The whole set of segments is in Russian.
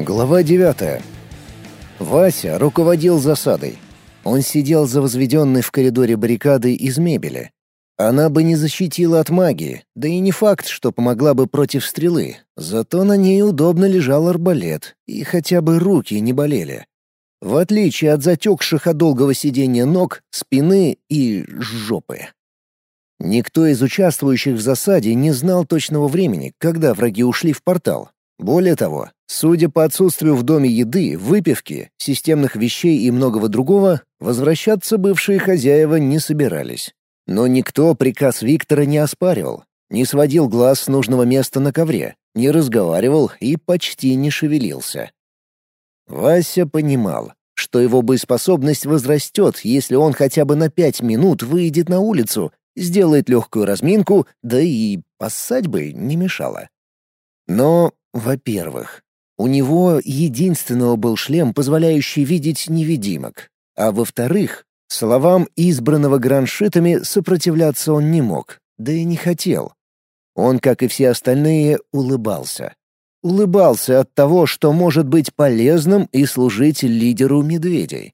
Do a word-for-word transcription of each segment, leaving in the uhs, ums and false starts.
Глава девятая. Вася руководил засадой. Он сидел за возведенной в коридоре баррикадой из мебели. Она бы не защитила от магии, да и не факт, что помогла бы против стрелы, зато на ней удобно лежал арбалет, и хотя бы руки не болели. В отличие от затекших от долгого сидения ног, спины и жопы. Никто из участвующих в засаде не знал точного времени, когда враги ушли в портал. Более того, судя по отсутствию в доме еды, выпивки, системных вещей и многого другого, возвращаться бывшие хозяева не собирались. Но никто приказ Виктора не оспаривал, не сводил глаз с нужного места на ковре, не разговаривал и почти не шевелился. Вася понимал, что его боеспособность возрастет, если он хотя бы на пять минут выйдет на улицу, сделает легкую разминку, да и поссать бы не мешало. Но, во-первых, у него единственного был шлем, позволяющий видеть невидимок, а во-вторых, словам избранного граншитами сопротивляться он не мог, да и не хотел. Он, как и все остальные, улыбался. Улыбался от того, что может быть полезным и служить лидеру медведей.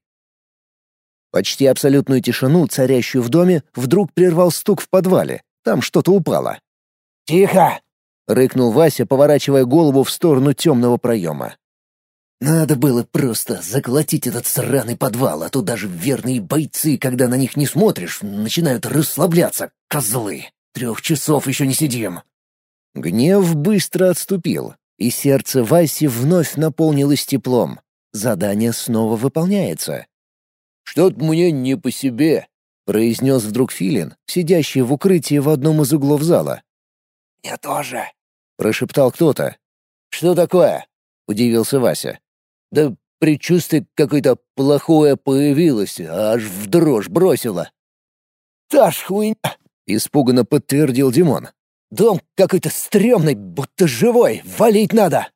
Почти абсолютную тишину, царящую в доме, вдруг прервал стук в подвале. Там что-то упало. «Тихо!» — рыкнул Вася, поворачивая голову в сторону темного проема. «Надо было просто заколотить этот сраный подвал, а то даже верные бойцы, когда на них не смотришь, начинают расслабляться, козлы. Трех часов еще не сидим». Гнев быстро отступил, и сердце Васи вновь наполнилось теплом. Задание снова выполняется. «Что-то мне не по себе», — произнес вдруг Филин, сидящий в укрытии в одном из углов зала. «Я тоже», — прошептал кто-то. «Что такое?» — удивился Вася. «Да предчувствие какое-то плохое появилось, аж в дрожь бросило». «Та ж хуйня!» — испуганно подтвердил Димон. «Дом какой-то стрёмный, будто живой, валить надо!»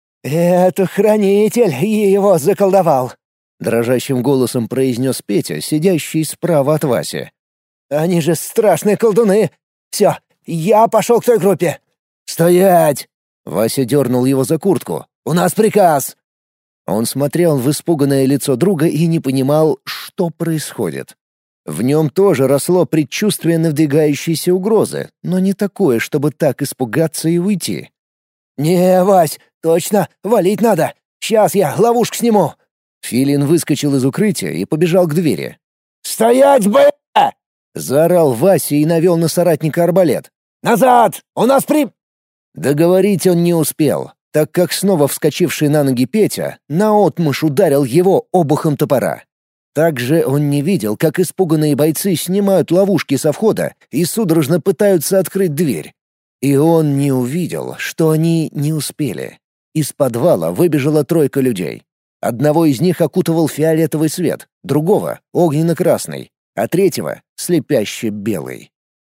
«Это хранитель его заколдовал», — дрожащим голосом произнес Петя, сидящий справа от Васи. «Они же страшные колдуны! Все, я пошел к той группе!» «Стоять!» — Вася дернул его за куртку. «У нас приказ!» Он смотрел в испуганное лицо друга и не понимал, что происходит. В нем тоже росло предчувствие надвигающейся угрозы, но не такое, чтобы так испугаться и уйти. «Не, Вась, точно, валить надо! Сейчас я ловушку сниму!» Филин выскочил из укрытия и побежал к двери. «Стоять, б***!» — заорал Вася и навел на соратника арбалет. «Назад! У нас при...» Договорить он не успел, так как снова вскочивший на ноги Петя наотмашь ударил его обухом топора. Также он не видел, как испуганные бойцы снимают ловушки со входа и судорожно пытаются открыть дверь. И он не увидел, что они не успели. Из подвала выбежала тройка людей. Одного из них окутывал фиолетовый свет, другого — огненно-красный, а третьего — слепяще белый.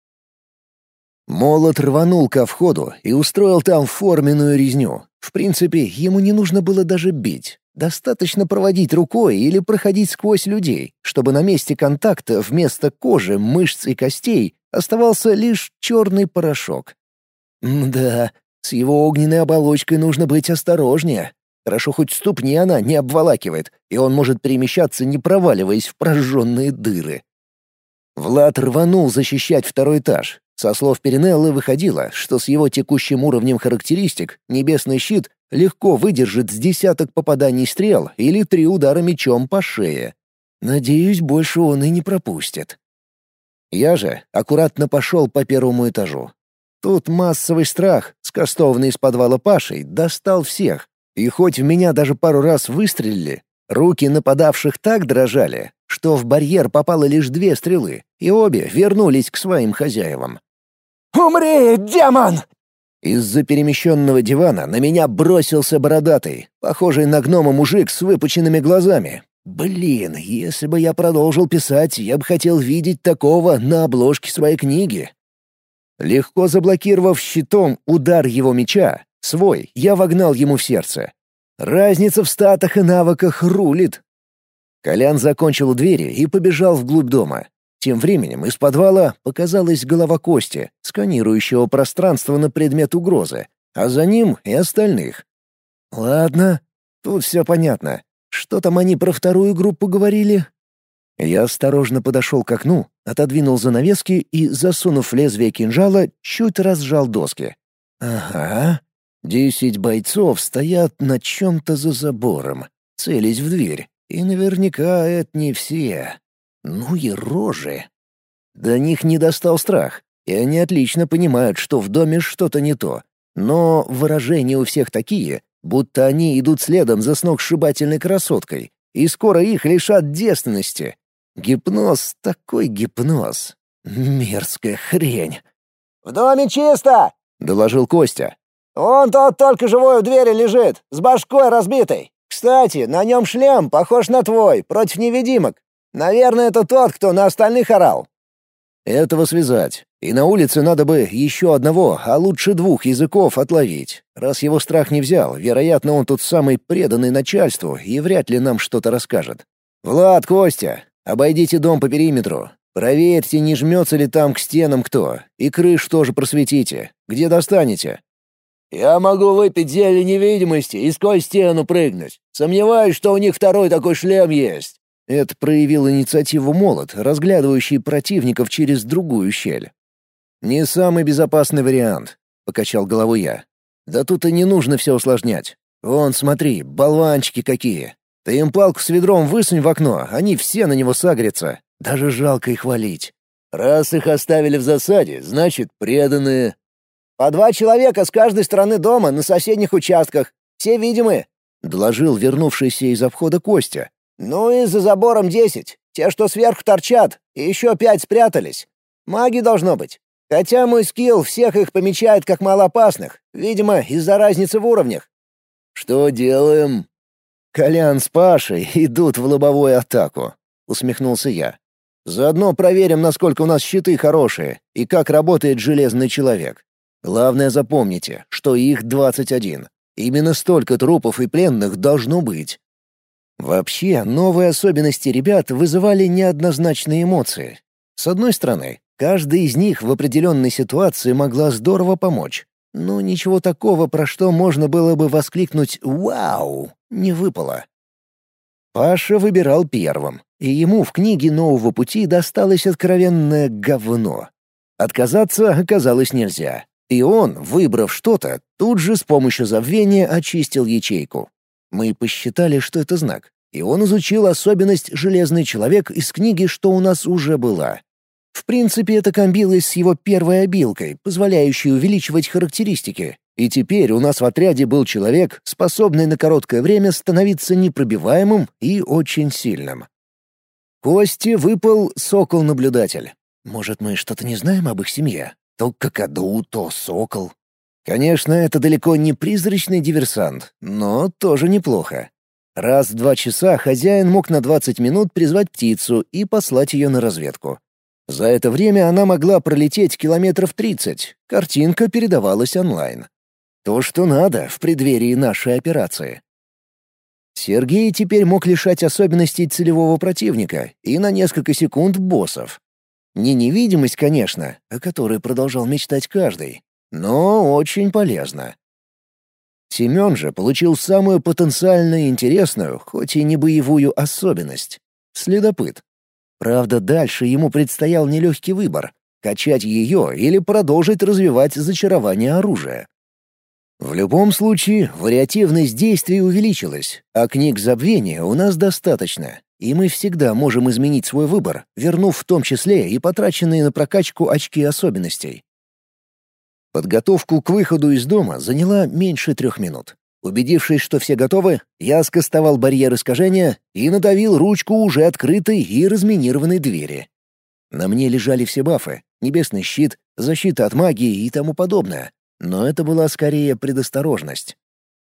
Молот рванул ко входу и устроил там форменную резню. В принципе, ему не нужно было даже бить. Достаточно проводить рукой или проходить сквозь людей, чтобы на месте контакта вместо кожи, мышц и костей оставался лишь черный порошок. Мда, с его огненной оболочкой нужно быть осторожнее. Хорошо, хоть ступни она не обволакивает, и он может перемещаться, не проваливаясь в прожженные дыры. Влад рванул защищать второй этаж. Со слов Перинеллы выходило, что с его текущим уровнем характеристик небесный щит легко выдержит с десяток попаданий стрел или три удара мечом по шее. Надеюсь, больше он и не пропустит. Я же аккуратно пошел по первому этажу. Тут массовый страх, скастованный из подвала Пашей, достал всех. И хоть в меня даже пару раз выстрелили, руки нападавших так дрожали, что в барьер попало лишь две стрелы, и обе вернулись к своим хозяевам. «Умри, демон!» Из-за перемещенного дивана на меня бросился бородатый, похожий на гнома мужик с выпученными глазами. Блин, если бы я продолжил писать, я бы хотел видеть такого на обложке своей книги. Легко заблокировав щитом удар его меча, свой я вогнал ему в сердце. Разница в статах и навыках рулит. Колян закончил у двери и побежал вглубь дома. Тем временем из подвала показалась голова Кости, сканирующего пространство на предмет угрозы, а за ним и остальных. Ладно, Тут все понятно. Что там они про вторую группу говорили? Я осторожно подошел к окну, отодвинул занавески и, засунув лезвие кинжала, чуть разжал доски. Ага. Десять бойцов стоят на чем-то за забором, целясь в дверь. И наверняка это не все. Ну и рожи. До них не достал страх, и они отлично понимают, что в доме что-то не то. Но выражения у всех такие, будто они идут следом за сногсшибательной красоткой, и скоро их лишат девственности. Гипноз — такой гипноз. Мерзкая хрень. «В доме чисто!» — доложил Костя. «Он тот только живой у двери лежит, с башкой разбитой. Кстати, на нем шлем, похож на твой, против невидимок. Наверное, это тот, кто на остальных орал». Этого связать. И на улице надо бы еще одного, а лучше двух языков отловить. Раз его страх не взял, вероятно, он тут самый преданный начальству и вряд ли нам что-то расскажет. «Влад, Костя, обойдите дом по периметру. Проверьте, не жмется ли там к стенам кто. И крышу тоже просветите. Где достанете?» «Я могу выпить зелье невидимости и сквозь стену прыгнуть. Сомневаюсь, что у них второй такой шлем есть». Это проявил инициативу Молот, разглядывающий противников через другую щель. «Не самый безопасный вариант», — покачал головой я. «Да тут и не нужно все усложнять. Вон, смотри, болванчики какие. Ты им палку с ведром высунь в окно, они все на него сагрятся. Даже жалко их валить». «Раз их оставили в засаде, значит, преданные». «По два человека с каждой стороны дома на соседних участках. Все видимы», — доложил вернувшийся из обхода Костя. «Ну и за забором десять. Те, что сверху торчат, и еще пять спрятались. Маги должно быть. Хотя мой скилл всех их помечает как малоопасных, видимо, из-за разницы в уровнях». «Что делаем?» «Колян с Пашей идут в лобовую атаку», — усмехнулся я. «Заодно проверим, насколько у нас щиты хорошие и как работает железный человек. Главное, запомните, что их двадцать один. Именно столько трупов и пленных должно быть». Вообще, новые особенности ребят вызывали неоднозначные эмоции. С одной стороны, каждая из них в определенной ситуации могла здорово помочь. Но ничего такого, про что можно было бы воскликнуть «Вау!» не выпало. Паша выбирал первым, и ему в книге «Нового пути» досталось откровенное говно. Отказаться оказалось нельзя, и он, выбрав что-то, тут же с помощью забвения очистил ячейку. Мы посчитали, что это знак, и он изучил особенность «Железный человек» из книги, что у нас уже была. В принципе, это комбилось с его первой обилкой, позволяющей увеличивать характеристики, и теперь у нас в отряде был человек, способный на короткое время становиться непробиваемым и очень сильным. Косте выпал сокол-наблюдатель. Может, мы что-то не знаем об их семье? То какаду, то сокол. Конечно, это далеко не призрачный диверсант, но тоже неплохо. Раз в два часа хозяин мог на двадцать минут призвать птицу и послать ее на разведку. За это время она могла пролететь километров тридцать, картинка передавалась онлайн. То, что надо в преддверии нашей операции. Сергей теперь мог лишать особенностей целевого противника и на несколько секунд боссов. Не невидимость, конечно, о которой продолжал мечтать каждый, но очень полезно. Семен же получил самую потенциально интересную, хоть и не боевую особенность — следопыт. Правда, дальше ему предстоял нелегкий выбор — качать ее или продолжить развивать зачарование оружия. В любом случае, вариативность действий увеличилась, а книг забвения у нас достаточно, и мы всегда можем изменить свой выбор, вернув в том числе и потраченные на прокачку очки особенностей. Подготовку к выходу из дома заняла меньше трех минут. Убедившись, что все готовы, я скостовал барьер искажения и надавил ручку уже открытой и разминированной двери. На мне лежали все бафы — небесный щит, защита от магии и тому подобное, но это была скорее предосторожность.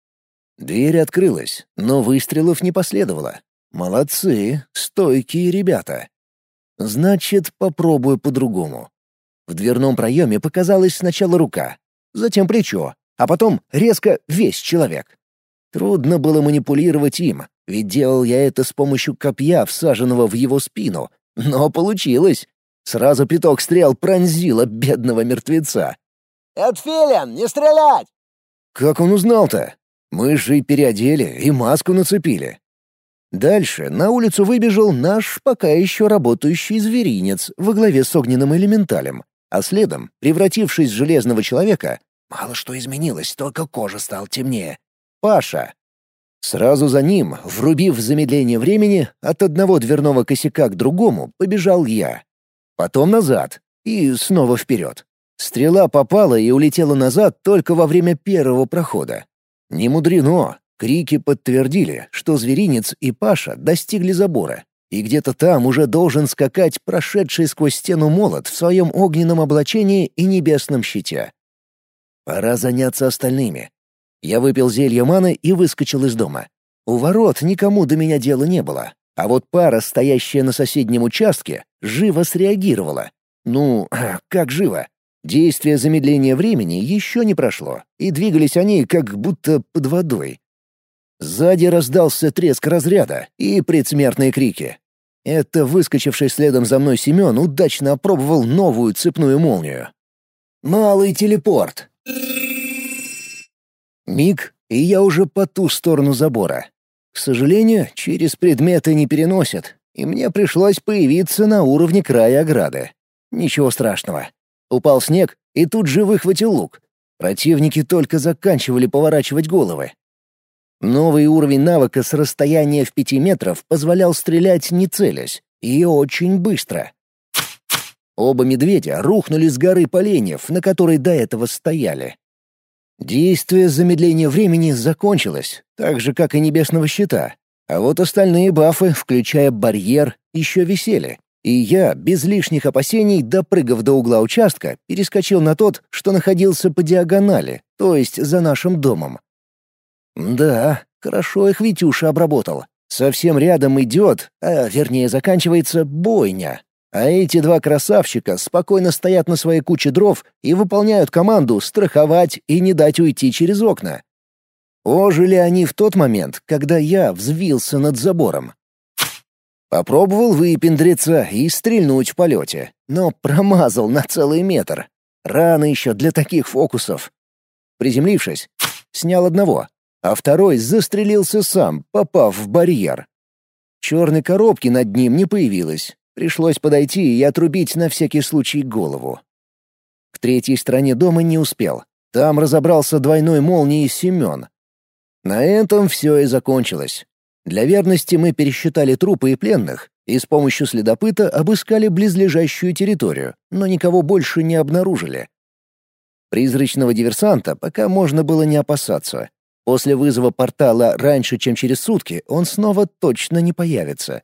Дверь открылась, но выстрелов не последовало. Молодцы, стойкие ребята. Значит, попробую по-другому. В дверном проеме показалась сначала рука, затем плечо, а потом резко весь человек. Трудно было манипулировать им, ведь делал я это с помощью копья, всаженного в его спину. Но получилось. Сразу пяток стрел пронзило бедного мертвеца. «Это Филин, не стрелять!» Как он узнал-то? Мы же и переодели, и маску нацепили. Дальше на улицу выбежал наш пока еще работающий зверинец во главе с огненным элементалем, а следом, превратившись в железного человека, мало что изменилось, только кожа стала темнее, Паша. Сразу за ним, врубив замедление времени, от одного дверного косяка к другому побежал я. Потом назад и снова вперед. Стрела попала и улетела назад только во время первого прохода. Не мудрено. Крики подтвердили, что зверинец и Паша достигли забора, и где-то там уже должен скакать прошедший сквозь стену молот в своем огненном облачении и небесном щите. Пора заняться остальными. Я выпил зелье маны и выскочил из дома. У ворот никому до меня дела не было, а вот пара, стоящая на соседнем участке, живо среагировала. Ну, как живо? Действие замедления времени еще не прошло, и двигались они как будто под водой. Сзади раздался треск разряда и предсмертные крики. Это выскочивший следом за мной Семен удачно опробовал новую цепную молнию. «Малый телепорт!» Миг, и я уже по ту сторону забора. К сожалению, через предметы не переносят, и мне пришлось появиться на уровне края ограды. Ничего страшного. Упал снег, и тут же выхватил лук. Противники только заканчивали поворачивать головы. Новый уровень навыка с расстояния в пяти метров позволял стрелять не целясь, и очень быстро. Оба медведя рухнули с горы поленьев, на которой до этого стояли. Действие замедления времени закончилось, так же, как и небесного щита, а вот остальные бафы, включая барьер, еще висели, и я, без лишних опасений, допрыгав до угла участка, перескочил на тот, что находился по диагонали, то есть за нашим домом. Да, хорошо их Витюша обработал. Совсем рядом идет, а вернее заканчивается, бойня. А эти два красавчика спокойно стоят на своей куче дров и выполняют команду страховать и не дать уйти через окна. Ожили они в тот момент, когда я взвился над забором. Попробовал выпендриться и стрельнуть в полете, но промазал на целый метр. Рано еще для таких фокусов. Приземлившись, снял одного, а второй застрелился сам, попав в барьер. Черной коробки над ним не появилось. Пришлось подойти и отрубить на всякий случай голову. К третьей стороне дома не успел. Там разобрался двойной молнией Семен. На этом все и закончилось. Для верности мы пересчитали трупы и пленных и с помощью следопыта обыскали близлежащую территорию, но никого больше не обнаружили. Призрачного диверсанта пока можно было не опасаться. После вызова портала раньше, чем через сутки, он снова точно не появится.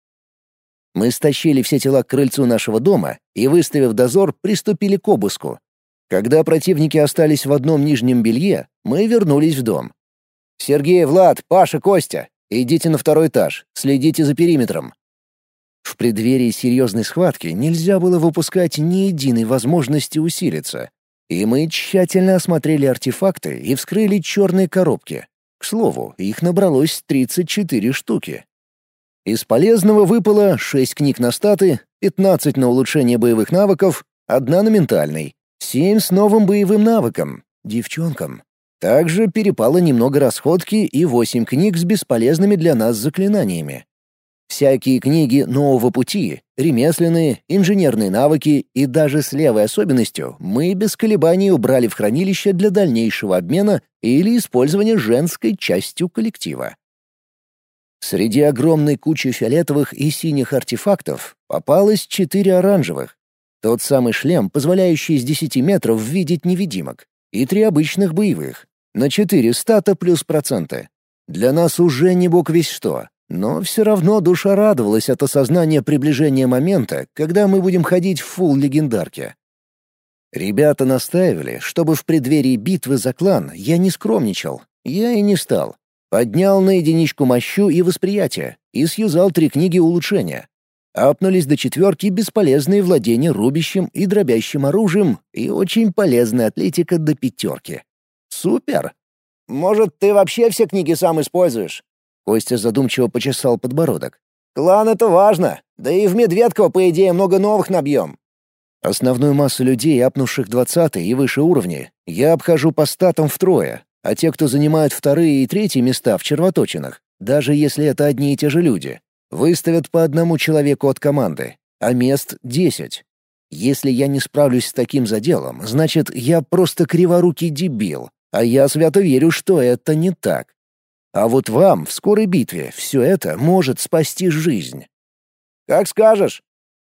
Мы стащили все тела к крыльцу нашего дома и, выставив дозор, приступили к обыску. Когда противники остались в одном нижнем белье, мы вернулись в дом. «Сергей, Влад, Паша, Костя, идите на второй этаж, следите за периметром». В преддверии серьезной схватки нельзя было выпускать ни единой возможности усилиться. И мы тщательно осмотрели артефакты и вскрыли черные коробки. К слову, их набралось тридцать четыре штуки. Из полезного выпало шесть книг на статы, пятнадцать на улучшение боевых навыков, одна на ментальный, семь с новым боевым навыком — девчонкам. Также перепало немного расходки и восемь книг с бесполезными для нас заклинаниями. Всякие книги нового пути, ремесленные, инженерные навыки и даже с левой особенностью мы без колебаний убрали в хранилище для дальнейшего обмена или использования женской частью коллектива. Среди огромной кучи фиолетовых и синих артефактов попалось четыре оранжевых. Тот самый шлем, позволяющий с десяти метров видеть невидимок, и три обычных боевых, на четыре стата плюс проценты. Для нас уже не бог весть что, но все равно душа радовалась от осознания приближения момента, когда мы будем ходить в фулл легендарке. Ребята настаивали, чтобы в преддверии битвы за клан я не скромничал, я и не стал. Поднял на единичку мощу и восприятие и сюзал три книги улучшения. Апнулись до четверки бесполезные владения рубящим и дробящим оружием и очень полезная атлетика до пятерки. Супер! Может, ты вообще все книги сам используешь? Костя задумчиво почесал подбородок. Клан — это важно. Да и в Медведково, по идее, много новых набьем. Основную массу людей, апнувших двадцатый и выше уровни, я обхожу по статам втрое. А те, кто занимают вторые и третьи места в червоточинах, даже если это одни и те же люди, выставят по одному человеку от команды, а мест десять. Если я не справлюсь с таким заделом, значит, я просто криворукий дебил, а я свято верю, что это не так. А вот вам в скорой битве все это может спасти жизнь. Как скажешь.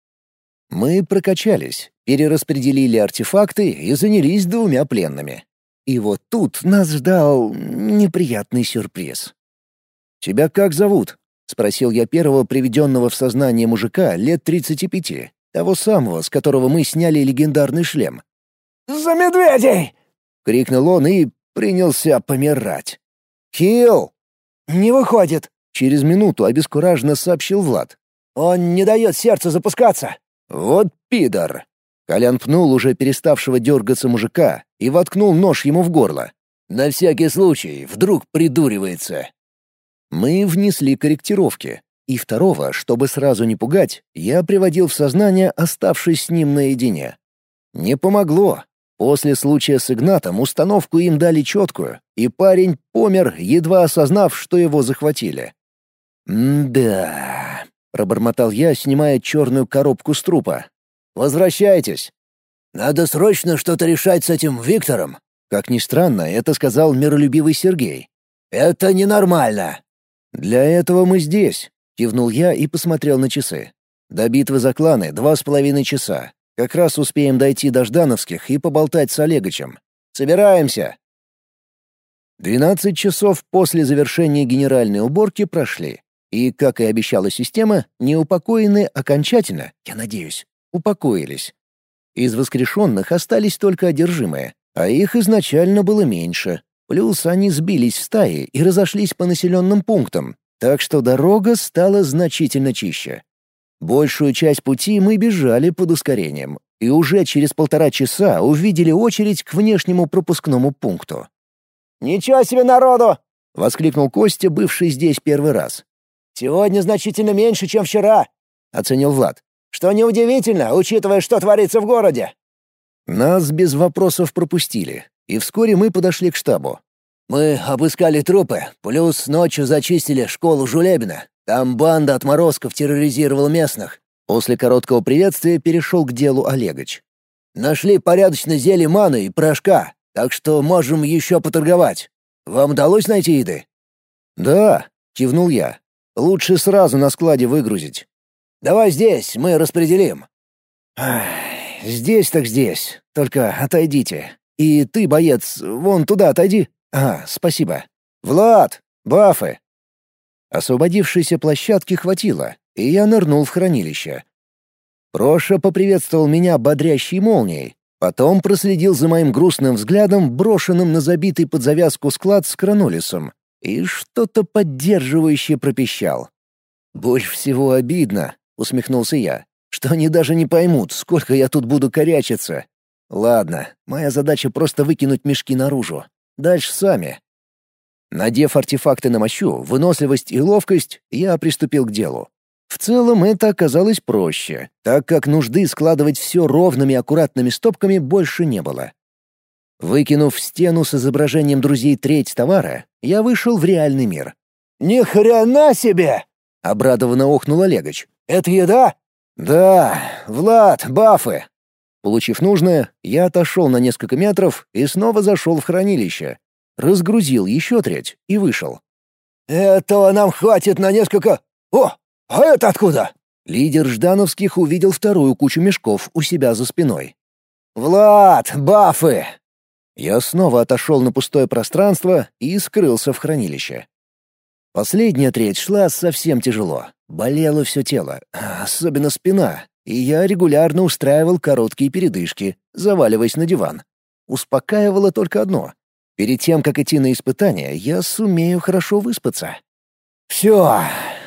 Мы прокачались, перераспределили артефакты и занялись двумя пленными. И вот тут нас ждал неприятный сюрприз. «Тебя как зовут?» — спросил я первого приведенного в сознание мужика лет тридцати пяти, того самого, с которого мы сняли легендарный шлем. «За медведей!» — крикнул он и принялся помирать. «Хилл!» «Не выходит!» — через минуту обескураженно сообщил Влад. «Он не дает сердцу запускаться!» «Вот пидор!» Колян пнул уже переставшего дергаться мужика и воткнул нож ему в горло. «На всякий случай, вдруг придуривается!» Мы внесли корректировки, и второго, чтобы сразу не пугать, я приводил в сознание, оставшись с ним наедине. Не помогло. После случая с Игнатом установку им дали четкую, и парень помер, едва осознав, что его захватили. «М-да...» — пробормотал я, снимая черную коробку с трупа. «Возвращайтесь!» «Надо срочно что-то решать с этим Виктором!» Как ни странно, это сказал миролюбивый Сергей. «Это ненормально!» «Для этого мы здесь», — кивнул я и посмотрел на часы. «До битвы за кланы два с половиной часа. Как раз успеем дойти до Ждановских и поболтать с Олегычем. Собираемся!» Двенадцать часов после завершения генеральной уборки прошли. И, как и обещала система, неупокоенные окончательно, я надеюсь, упокоились. Из воскрешенных остались только одержимые, а их изначально было меньше. Плюс они сбились в стаи и разошлись по населенным пунктам, так что дорога стала значительно чище. Большую часть пути мы бежали под ускорением, и уже через полтора часа увидели очередь к внешнему пропускному пункту. «Ничего себе народу!» — воскликнул Костя, бывший здесь первый раз. «Сегодня значительно меньше, чем вчера», — оценил Влад. «Что неудивительно, учитывая, что творится в городе». Нас без вопросов пропустили, и вскоре мы подошли к штабу. «Мы обыскали трупы, плюс ночью зачистили школу Жулебина. Там банда отморозков терроризировала местных». После короткого приветствия перешел к делу Олегович. «Нашли порядочно зелье маны и порошка, так что можем еще поторговать. Вам удалось найти еды?» «Да», — кивнул я. «Лучше сразу на складе выгрузить». «Давай здесь, мы распределим». «Здесь так здесь. Только отойдите. И ты, боец, вон туда отойди. Ага, спасибо. Влад, бафы». Освободившейся площадки хватило, и я нырнул в хранилище. Проша поприветствовал меня бодрящей молнией, потом проследил за моим грустным взглядом, брошенным на забитый под завязку склад с кранолисом, и что-то поддерживающее пропищал. «Больше всего обидно», — усмехнулся я, «что они даже не поймут, сколько я тут буду корячиться. Ладно, моя задача просто выкинуть мешки наружу. Дальше сами». Надев артефакты на мощу, выносливость и ловкость, я приступил к делу. В целом это оказалось проще, так как нужды складывать все ровными аккуратными стопками больше не было. Выкинув в стену с изображением друзей треть товара, я вышел в реальный мир. «Ни хрена себе!» — обрадованно охнул Олегович. «Это еда?» «Да, Влад, бафы!» Получив нужное, я отошел на несколько метров и снова зашел в хранилище. Разгрузил еще треть и вышел. «Этого нам хватит на несколько... О, а это откуда?» Лидер Ждановских увидел вторую кучу мешков у себя за спиной. «Влад, бафы!» Я снова отошел на пустое пространство и скрылся в хранилище. Последняя треть шла совсем тяжело. Болело все тело, особенно спина, и я регулярно устраивал короткие передышки, заваливаясь на диван. Успокаивало только одно. Перед тем, как идти на испытания, я сумею хорошо выспаться. Все.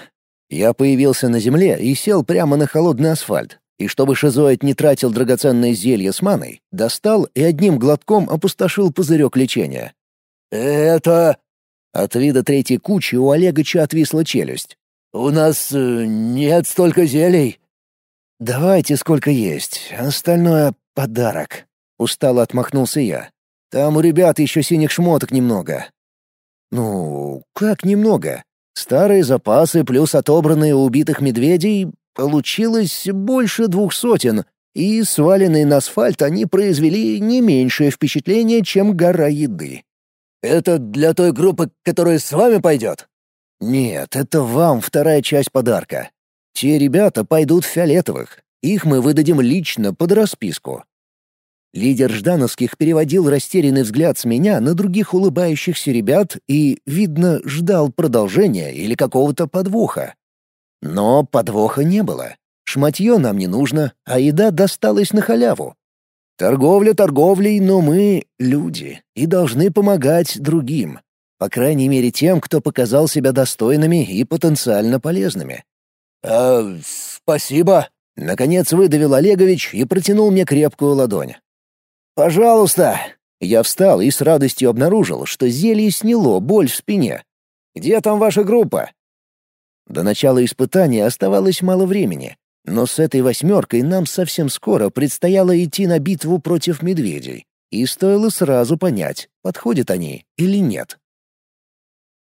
Я появился на земле и сел прямо на холодный асфальт, и чтобы шизоид не тратил драгоценное зелье с маной, достал и одним глотком опустошил пузырек лечения. «Это...» От вида третьей кучи у Олегыча отвисла челюсть. «У нас э, нет столько зелий». «Давайте сколько есть, остальное — подарок», — устало отмахнулся я. Там у ребят еще синих шмоток немного». «Ну, как немного? Старые запасы плюс отобранные у убитых медведей получилось больше двух сотен, и сваленные на асфальт они произвели не меньшее впечатление, чем гора еды». «Это для той группы, которая с вами пойдет?» «Нет, это вам вторая часть подарка. Те ребята пойдут в фиолетовых. Их мы выдадим лично под расписку». Лидер ждановских переводил растерянный взгляд с меня на других улыбающихся ребят и, видно, ждал продолжения или какого-то подвоха. Но подвоха не было. Шматье нам не нужно, а еда досталась на халяву. Торговля торговлей, но мы — люди и должны помогать другим. По крайней мере тем, кто показал себя достойными и потенциально полезными. «А, спасибо», — наконец выдавил Олегович и протянул мне крепкую ладонь. «Пожалуйста». Я встал и с радостью обнаружил, что зелье сняло боль в спине. «Где там ваша группа?» До начала испытания оставалось мало времени, но с этой восьмеркой нам совсем скоро предстояло идти на битву против медведей, и стоило сразу понять, подходят они или нет.